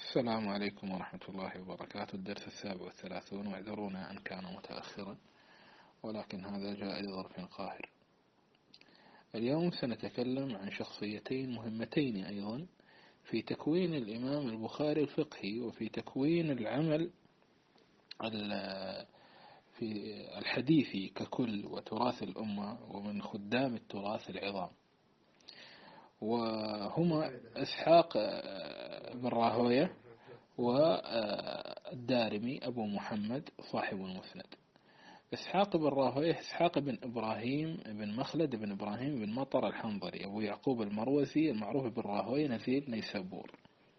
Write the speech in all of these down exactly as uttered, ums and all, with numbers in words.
السلام عليكم ورحمة الله وبركاته. الدرس السابع والثلاثون، واعذرونا أن كان متأخرا ولكن هذا جاء لظرف قاهر. اليوم سنتكلم عن شخصيتين مهمتين أيضا في تكوين الإمام البخاري الفقهي وفي تكوين العمل في الحديثي ككل وتراث الأمة ومن خدام التراث العظام، وهما إسحاق بن راهوية والدارمي أبو محمد صاحب المسند. إسحاق بن راهويه إسحاق بن إبراهيم بن مخلد بن إبراهيم بن مطر الحنظلي أبو يعقوب المروزي المعروف بن راهويه نزيل نيسابور.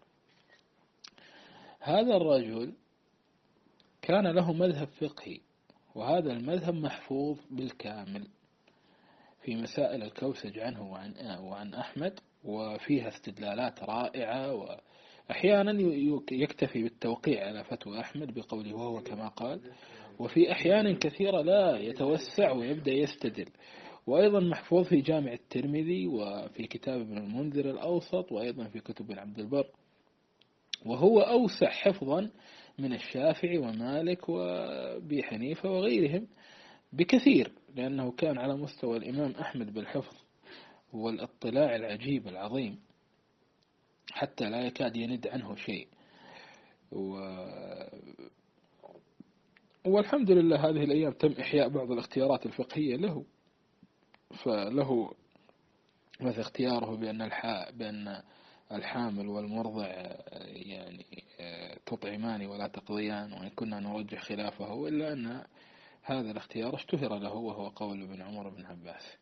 هذا الرجل كان له مذهب فقهي، وهذا المذهب محفوظ بالكامل في مسائل الكوسج عنه وعن, وعن أحمد، وفيها استدلالات رائعة، وأحيانا يكتفي بالتوقيع على فتوى أحمد بقوله وهو كما قال، وفي أحيان كثيرة لا يتوسع ويبدأ يستدل. وأيضا محفوظ في جامع الترمذي وفي كتاب ابن المنذر الأوسط وأيضا في كتب عبد البر، وهو أوسع حفظا من الشافعي ومالك وأبي حنيفة وغيرهم بكثير، لأنه كان على مستوى الإمام أحمد بالحفظ والاطلاع العجيب العظيم حتى لا يكاد يند عنه شيء. و... والحمد لله هذه الأيام تم إحياء بعض الاختيارات الفقهية له، فله مثل اختياره بأن الح... بأن الحامل والمرضع يعني تطعمان ولا تقضيان، وإن كنا نرجح خلافه، إلا أن هذا الاختيار اشتهر له وهو قول ابن عمر بن عباس.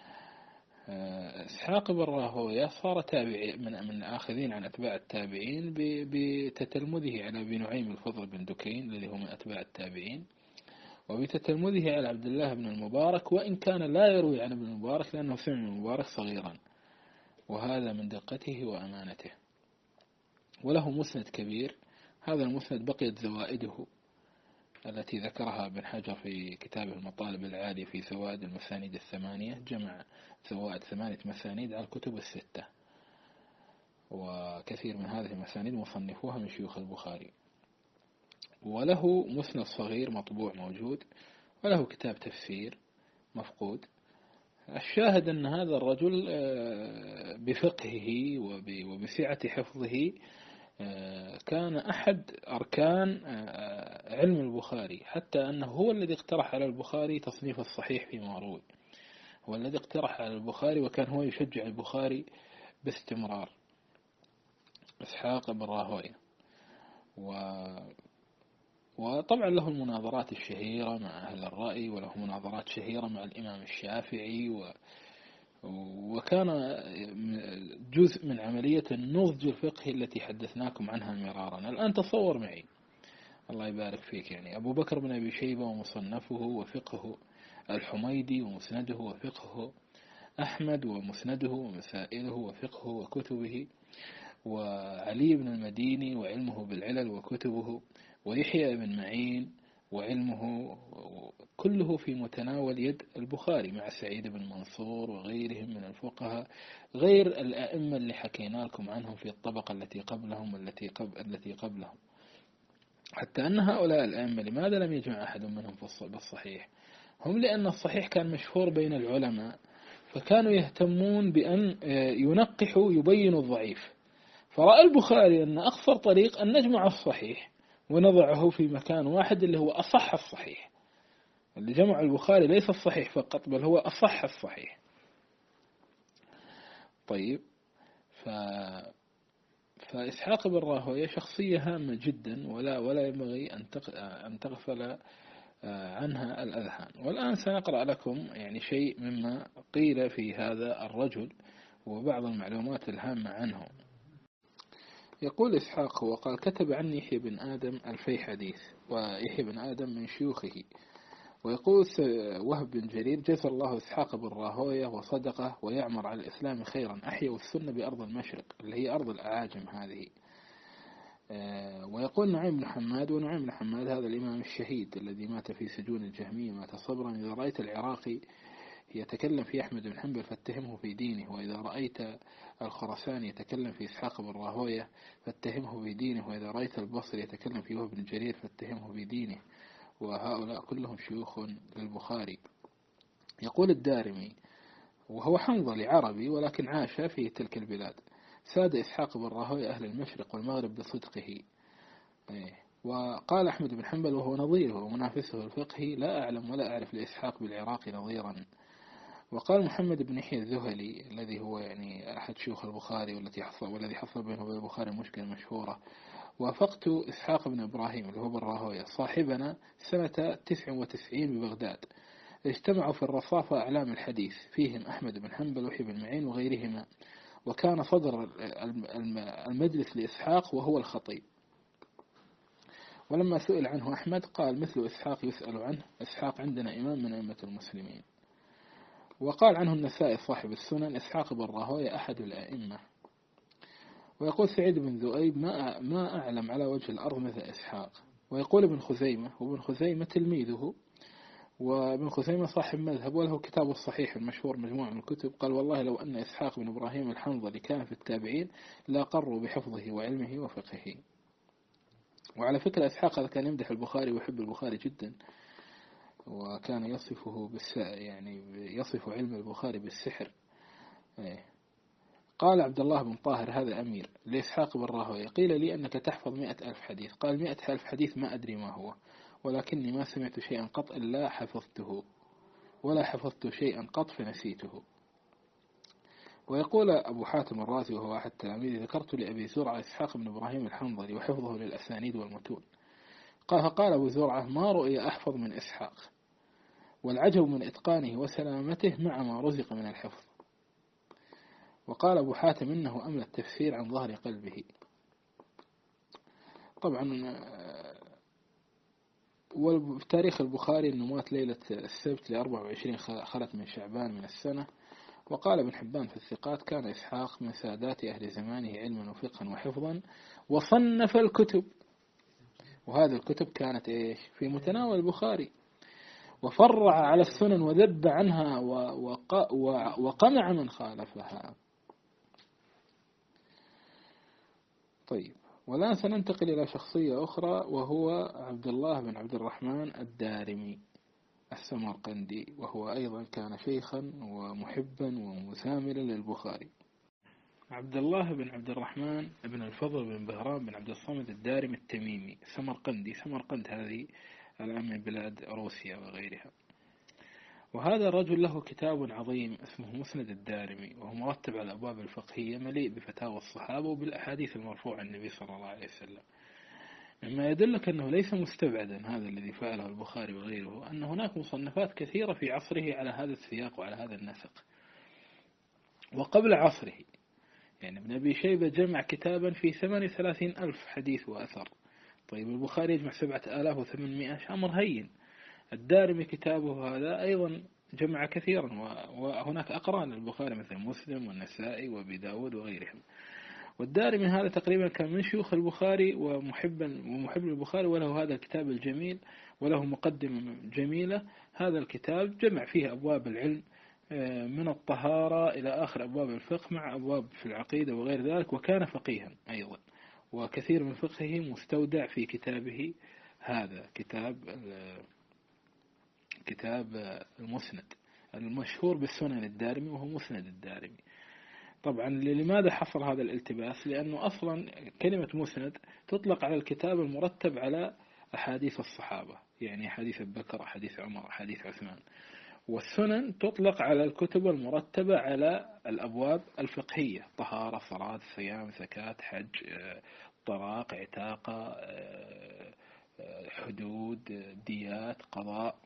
إسحاق بن راهويه صار تابعي من من الآخذين عن أتباع التابعين بتتلمذه على ابن نعيم الفضل بن دكين الذي هو من أتباع التابعين، وبتتلمذه على عبد الله بن المبارك، وإن كان لا يروي عن ابن المبارك لأنه سمع من المبارك صغيرا، وهذا من دقته وأمانته. وله مسند كبير، هذا المسند بقيت زوائده التي ذكرها ابن حجر في كتابه المطالب العالي في زوائد المسانيد الثمانية، جمع زوائد ثمانية مسانيد على الكتب الستة، وكثير من هذه المسانيد مصنفوها من شيوخ البخاري. وله مسند صغير مطبوع موجود، وله كتاب تفسير مفقود. الشاهد أن هذا الرجل بفقهه وبسعة حفظه كان أحد أركان علم البخاري، حتى أنه هو الذي اقترح على البخاري تصنيف الصحيح فيما روي، هو الذي اقترح على البخاري، وكان هو يشجع البخاري باستمرار، إسحاق بن راهويه. و... وطبعا له المناظرات الشهيرة مع أهل الرأي، وله مناظرات شهيرة مع الإمام الشافعي، و... وكان جزء من عملية النضج الفقهي التي حدثناكم عنها مرارا. الآن تصور معي، الله يبارك فيك، يعني أبو بكر بن أبي شيبة ومصنفه وفقهه، الحميدي ومسنده وفقهه، أحمد ومسنده ومسائله وفقهه وكتبه، وعلي بن المديني وعلمه بالعلل وكتبه، ويحيى بن معين وعلمه، كله في متناول يد البخاري، مع سعيد بن منصور وغيرهم من الفقهاء، غير الأئمة اللي حكينا لكم عنهم في الطبقة التي قبلهم التي قبل التي قبلهم. حتى أن هؤلاء الأئمة لماذا لم يجمع أحد منهم بالصحيح؟ هم لأن الصحيح كان مشهور بين العلماء، فكانوا يهتمون بأن ينقحوا يبينوا الضعيف، فرأى البخاري أن أقصر طريق أن نجمع الصحيح ونضعه في مكان واحد اللي هو أصح الصحيح. اللي جمع البخاري ليس الصحيح فقط، بل هو أصح الصحيح. طيب، ف... فإسحاق بن راهويه شخصية هامة جدا، ولا ولا ينبغي أن أن تغفل عنها الأذهان. والآن سنقرأ لكم يعني شيء مما قيل في هذا الرجل وبعض المعلومات الهامة عنه. يقول إسحاق وقال: كتب عني يحيى بن آدم ألفي حديث، ويحيى بن آدم من شيوخه. ويقول وهب بن جرير: جزى الله إسحاق بن راهويه وصدقه ويعمر على الإسلام خيرا، أحيوا السنة بأرض المشرق اللي هي أرض الأعاجم هذه. ويقول نعيم بن حماد، ونعيم بن حماد هذا الإمام الشهيد الذي مات في سجون الجهمية، مات صبرا. إذا رأيت العراقي يتكلم في أحمد بن حنبل فاتهمه في دينه، وإذا رأيت الخرساني يتكلم في إسحاق بن راهوية فاتهمه في دينه، وإذا رأيت البصري يتكلم في وهب بن جرير فاتهمه في دينه، وهؤلاء كلهم شيوخ للبخاري. يقول الدارمي وهو حنظلي عربي ولكن عاش في تلك البلاد: ساد إسحاق بن راهوية أهل المشرق والمغرب بصدقه. وقال أحمد بن حنبل وهو نظيره ومنافسه الفقهي: لا أعلم ولا أعرف لإسحاق بالعراق نظيرا. وقال محمد بن يحيى الذهلي الذي هو يعني أحد شيوخ البخاري والتي حصل والذي حصل بينه وبين البخاري مشكلة مشهورة: وافقت إسحاق بن إبراهيم اللي هو بن راهوية صاحبنا سنة تسع وتسعين ببغداد، اجتمعوا في الرصافة أعلام الحديث فيهم أحمد بن حنبل ويحيى بن معين وغيرهما، وكان صدر المجلس لإسحاق وهو الخطيب. ولما سئل عنه أحمد قال: مثل إسحاق يسأل عنه، إسحاق عندنا إمام من أئمة المسلمين. وقال عنه النسائي صاحب السنن: إسحاق بن راهوية أحد الأئمة. ويقول سعيد بن ذؤيب: ما ما أعلم على وجه الأرض مثل إسحاق. ويقول ابن خزيمة، وابن خزيمة تلميذه، وابن خزيمة صاحب مذهب وله كتابه الصحيح المشهور مجموع من الكتب، قال: والله لو أن إسحاق بن إبراهيم الحنظلي كان في التابعين لا قروا بحفظه وعلمه وفقهه. وعلى فكرة إسحاق هذا كان يمدح البخاري ويحب البخاري جدا، وكان يصفه بالس يعني يصف علم البخاري بالسحر. قال عبد الله بن طاهر هذا أمير لإسحاق بن راهوية: قيل لي أنك تحفظ مئة ألف حديث. قال: مئة ألف حديث ما أدري ما هو، ولكني ما سمعت شيئا قط إلا حفظته، ولا حفظت شيئا قط فنسيته. ويقول أبو حاتم الرازي وهو أحد تلاميذه: ذكرت لأبي زرعة إسحاق بن إبراهيم الحنظلي وحفظه للأسانيد والمتون. قال: فقال أبو زرعة: ما رؤي أحفظ من إسحاق، والعجب من إتقانه وسلامته مع ما رزق من الحفظ. وقال أبو حاتم: إنه أملى التفسير عن ظهر قلبه. طبعا وتاريخ البخاري أنه مات ليلة السبت لأربع وعشرين خلت من شعبان من السنة. وقال ابن حبان في الثقات: كان إسحاق من سادات أهل زمانه علما وفقها وحفظا، وصنف الكتب، وهذه الكتب كانت إيش في متناول البخاري، وفرع على السنن وذب عنها وقمع من خالفها. طيب، والآن سننتقل إلى شخصية أخرى، وهو عبد الله بن عبد الرحمن الدارمي السمرقندي، وهو أيضا كان شيخا ومحبا ومساملا للبخاري. عبد الله بن عبد الرحمن بن الفضل بن بهرام بن عبد الصمد الدارمي التميمي سمرقندي. سمرقند هذه الآن من بلاد روسيا وغيرها. وهذا الرجل له كتاب عظيم اسمه مسند الدارمي، وهو مرتب على الأبواب الفقهية مليء بفتاوى الصحابة وبالأحاديث المرفوعة عن النبي صلى الله عليه وسلم، مما يدلك أنه ليس مستبعدا هذا الذي فعله البخاري وغيره، أن هناك مصنفات كثيرة في عصره على هذا السياق وعلى هذا النسق. وقبل عصره يعني ابن أبي شيبة جمع كتابا في ثمانية وثلاثين ألف حديث وأثر. طيب البخاري يجمع سبعة آلاف وثمانمائة، أمر هين. الدارمي كتابه هذا أيضا جمع كثيرا، وهناك أقران للبخاري مثل مسلم والنسائي وابي داود وغيرهم. والدارمي هذا تقريبا كان من شيوخ البخاري ومحبا ومحب للبخاري، وله هذا الكتاب الجميل وله مقدمة جميلة. هذا الكتاب جمع فيه أبواب العلم من الطهارة إلى آخر أبواب الفقه، مع أبواب في العقيدة وغير ذلك، وكان فقيها أيضا، وكثير من فقهه مستودع في كتابه هذا، كتاب كتاب المسند المشهور بالسنن الدارمي، وهو مسند الدارمي. طبعا لماذا حصل هذا الالتباس؟ لأنه أصلا كلمة مسند تطلق على الكتاب المرتب على أحاديث الصحابة، يعني حديث أبي بكر، حديث عمر، حديث عثمان. والسنن تطلق على الكتب المرتبة على الأبواب الفقهية: طهارة، صلاة، صيام، زكاة، حج، طلاق، عتاقة، حدود، ديات، قضاء.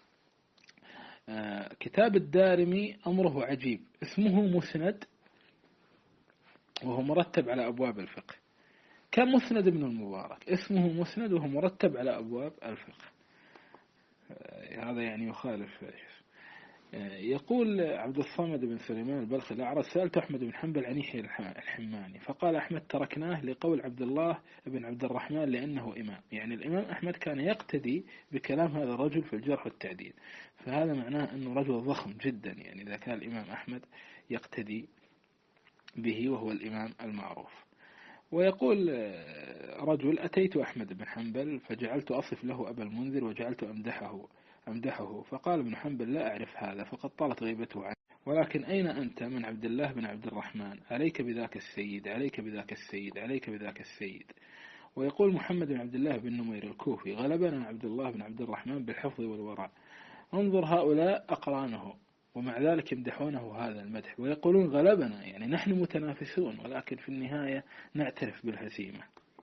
كتاب الدارمي أمره عجيب، اسمه مسند وهو مرتب على أبواب الفقه، كمسند ابن المبارك اسمه مسند وهو مرتب على أبواب الفقه. هذا يعني يخالف. يقول عبد الصمد بن سليمان البلخي الأعرج: سألت أحمد بن حنبل عن يحيى الحماني فقال أحمد: تركناه لقول عبد الله بن عبد الرحمن لأنه إمام. يعني الإمام أحمد كان يقتدي بكلام هذا الرجل في الجرح والتعديل، فهذا معناه أنه رجل ضخم جدا، يعني إذا كان الإمام أحمد يقتدي به وهو الإمام المعروف. ويقول رجل: أتيت أحمد بن حنبل فجعلت أصف له أبا المنذر وجعلت أمدحه أمدحه فقال ابن حنبل: لا أعرف هذا، فقد طالت غيبته عنه، ولكن أين أنت من عبد الله بن عبد الرحمن؟ عليك بذاك السيد، عليك بذاك السيد، عليك بذاك السيد. ويقول محمد بن عبد الله بن نمير الكوفي: غلبنا عبد الله بن عبد الرحمن بالحفظ والورع. انظر هؤلاء أقرانه ومع ذلك يمدحونه هذا المدح، ويقولون غلبنا، يعني نحن متنافسون ولكن في النهاية نعترف بالهزيمة.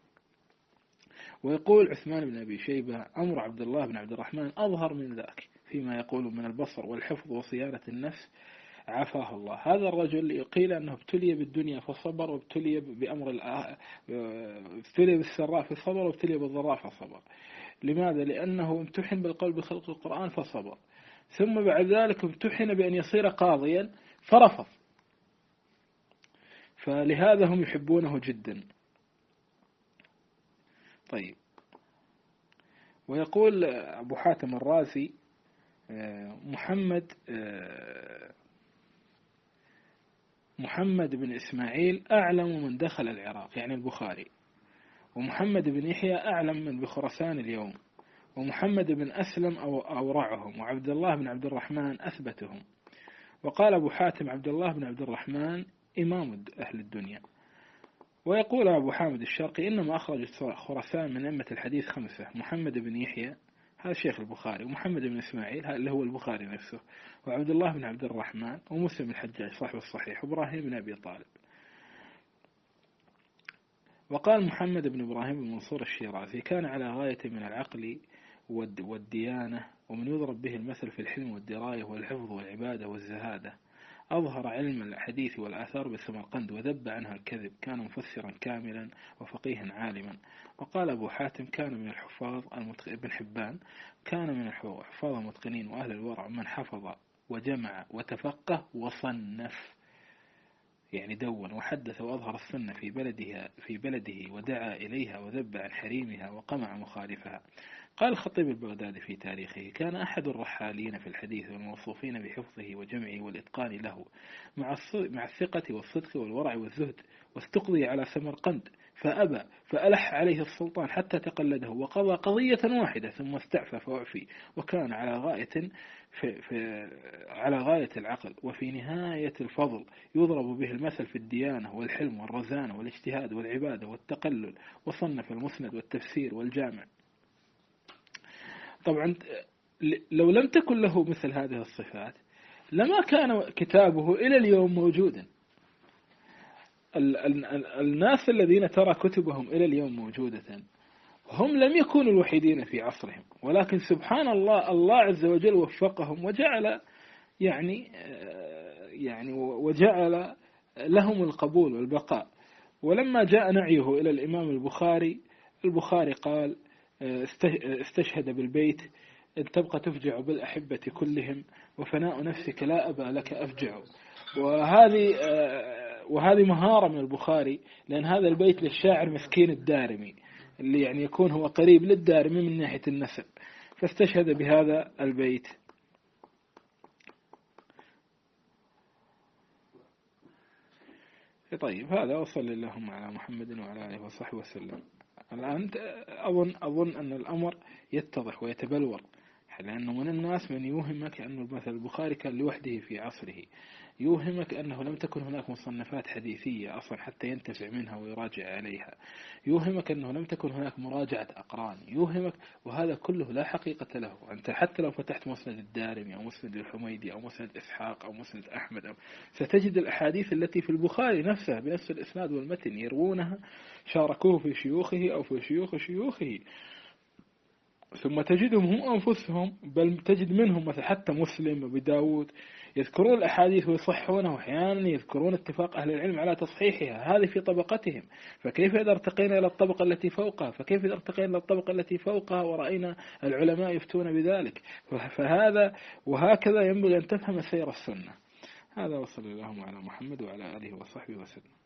ويقول عثمان بن أبي شيبة: أمر عبد الله بن عبد الرحمن أظهر من ذاك فيما يقول من البصر والحفظ وصيانة النفس، عافاه الله. هذا الرجل قيل أنه ابتلي بالدنيا فصبر، وابتلي بأمر ابتلي بالسراء فصبر، وابتلي بالضراء فصبر. لماذا؟ لأنه امتحن بالقول بخلق القرآن فصبر، ثم بعد ذلك امتحن بأن يصير قاضيا فرفض، فلهذا هم يحبونه جدا. طيب، ويقول أبو حاتم الرازي: محمد محمد بن إسماعيل أعلم من دخل العراق، يعني البخاري، ومحمد بن يحيى أعلم من بخرسان اليوم، ومحمد بن أسلم أو أورعهم، وعبد الله بن عبد الرحمن أثبتهم. وقال أبو حاتم: عبد الله بن عبد الرحمن إمام أهل الدنيا. ويقول أبو حامد الشرقي: إنما أخرج خراسان من أئمة الحديث خمسة: محمد بن يحيى هذا شيخ البخاري، ومحمد بن إسماعيل هذا اللي هو البخاري نفسه، وعبد الله بن عبد الرحمن، ومسلم الحجاج صاحب الصحيح، وإبراهيم بن أبي طالب. وقال محمد بن إبراهيم بن منصور الشيرازي: كان على غاية من العقل والديانة، ومن يضرب به المثل في الحلم والدراية والحفظ والعبادة والزهادة. أظهر علم الحديث والآثار بسمرقند وذب عنها الكذب، كان مفسرا كاملا وفقيها عالما. وقال أبو حاتم: كان من الحفاظ ابن حبان كان من الحفاظ المتقنين وأهل الورع من حفظ وجمع وتفقه وصنف، يعني دون وحدث وأظهر السنة في بلدها في بلده ودعا إليها وذب عن حريمها وقمع مخالفها. قال الخطيب البغدادي في تاريخه: كان أحد الرحالين في الحديث والموصوفين بحفظه وجمعه والإتقان له مع الثقة والصدق والورع والزهد، واستقضي على سمرقند فأبى، فألح عليه السلطان حتى تقلده وقضى قضية واحدة ثم استعفى فأعفي، وكان على غاية في في على غاية العقل وفي نهاية الفضل، يضرب به المثل في الديانة والحلم والرزانة والاجتهاد والعبادة والتقلل، وصنف المسند والتفسير والجامع. طبعا لو لم تكن له مثل هذه الصفات لما كان كتابه إلى اليوم موجودا. الناس الذين ترى كتبهم إلى اليوم موجودة هم لم يكونوا الوحيدين في عصرهم، ولكن سبحان الله الله عز وجل وفقهم وجعل يعني يعني وجعل لهم القبول والبقاء. ولما جاء نعيه إلى الإمام البخاري، البخاري قال: استشهد بالبيت: إن تبقى تفجع بالأحبة كلهم، وفناء نفسك لا أبا لك أفجع. وهذه وهذه مهارة من البخاري، لأن هذا البيت للشاعر مسكين الدارمي، اللي يعني يكون هو قريب للدارمي من ناحية النسب، فاستشهد بهذا البيت. طيب، هذا وصل اللهم على محمد وعلى آله وصحبه وسلم. الآن أظن أظن أن الأمر يتضح ويتبلور، لأنه من الناس من يوهمك أن مثل البخاري كان لوحده في عصره، يوهمك أنه لم تكن هناك مصنفات حديثية أصلا حتى ينتفع منها ويراجع عليها، يوهمك أنه لم تكن هناك مراجعة أقران، يوهمك، وهذا كله لا حقيقة له. أنت حتى لو فتحت مسند الدارمي أو مسند الحميدي أو مسند إسحاق أو مسند أحمد أو ستجد الأحاديث التي في البخاري نفسها بنفس الإسناد والمتن يروونها شاركوه في شيوخه أو في شيوخ شيوخه، ثم تجدهم هم أنفسهم، بل تجد منهم مثل حتى مسلم وابي داود يذكرون الأحاديث ويصحونها، وأحيانا يذكرون اتفاق أهل العلم على تصحيحها، هذه في طبقتهم. فكيف إذا ارتقينا إلى الطبقة التي فوقها؟ فكيف إذا ارتقينا إلى الطبقة التي فوقها ورأينا العلماء يفتون بذلك؟ فهذا وهكذا ينبغي أن تفهم سير السنة. هذا، وصلى الله على محمد وعلى آله وصحبه وسلم.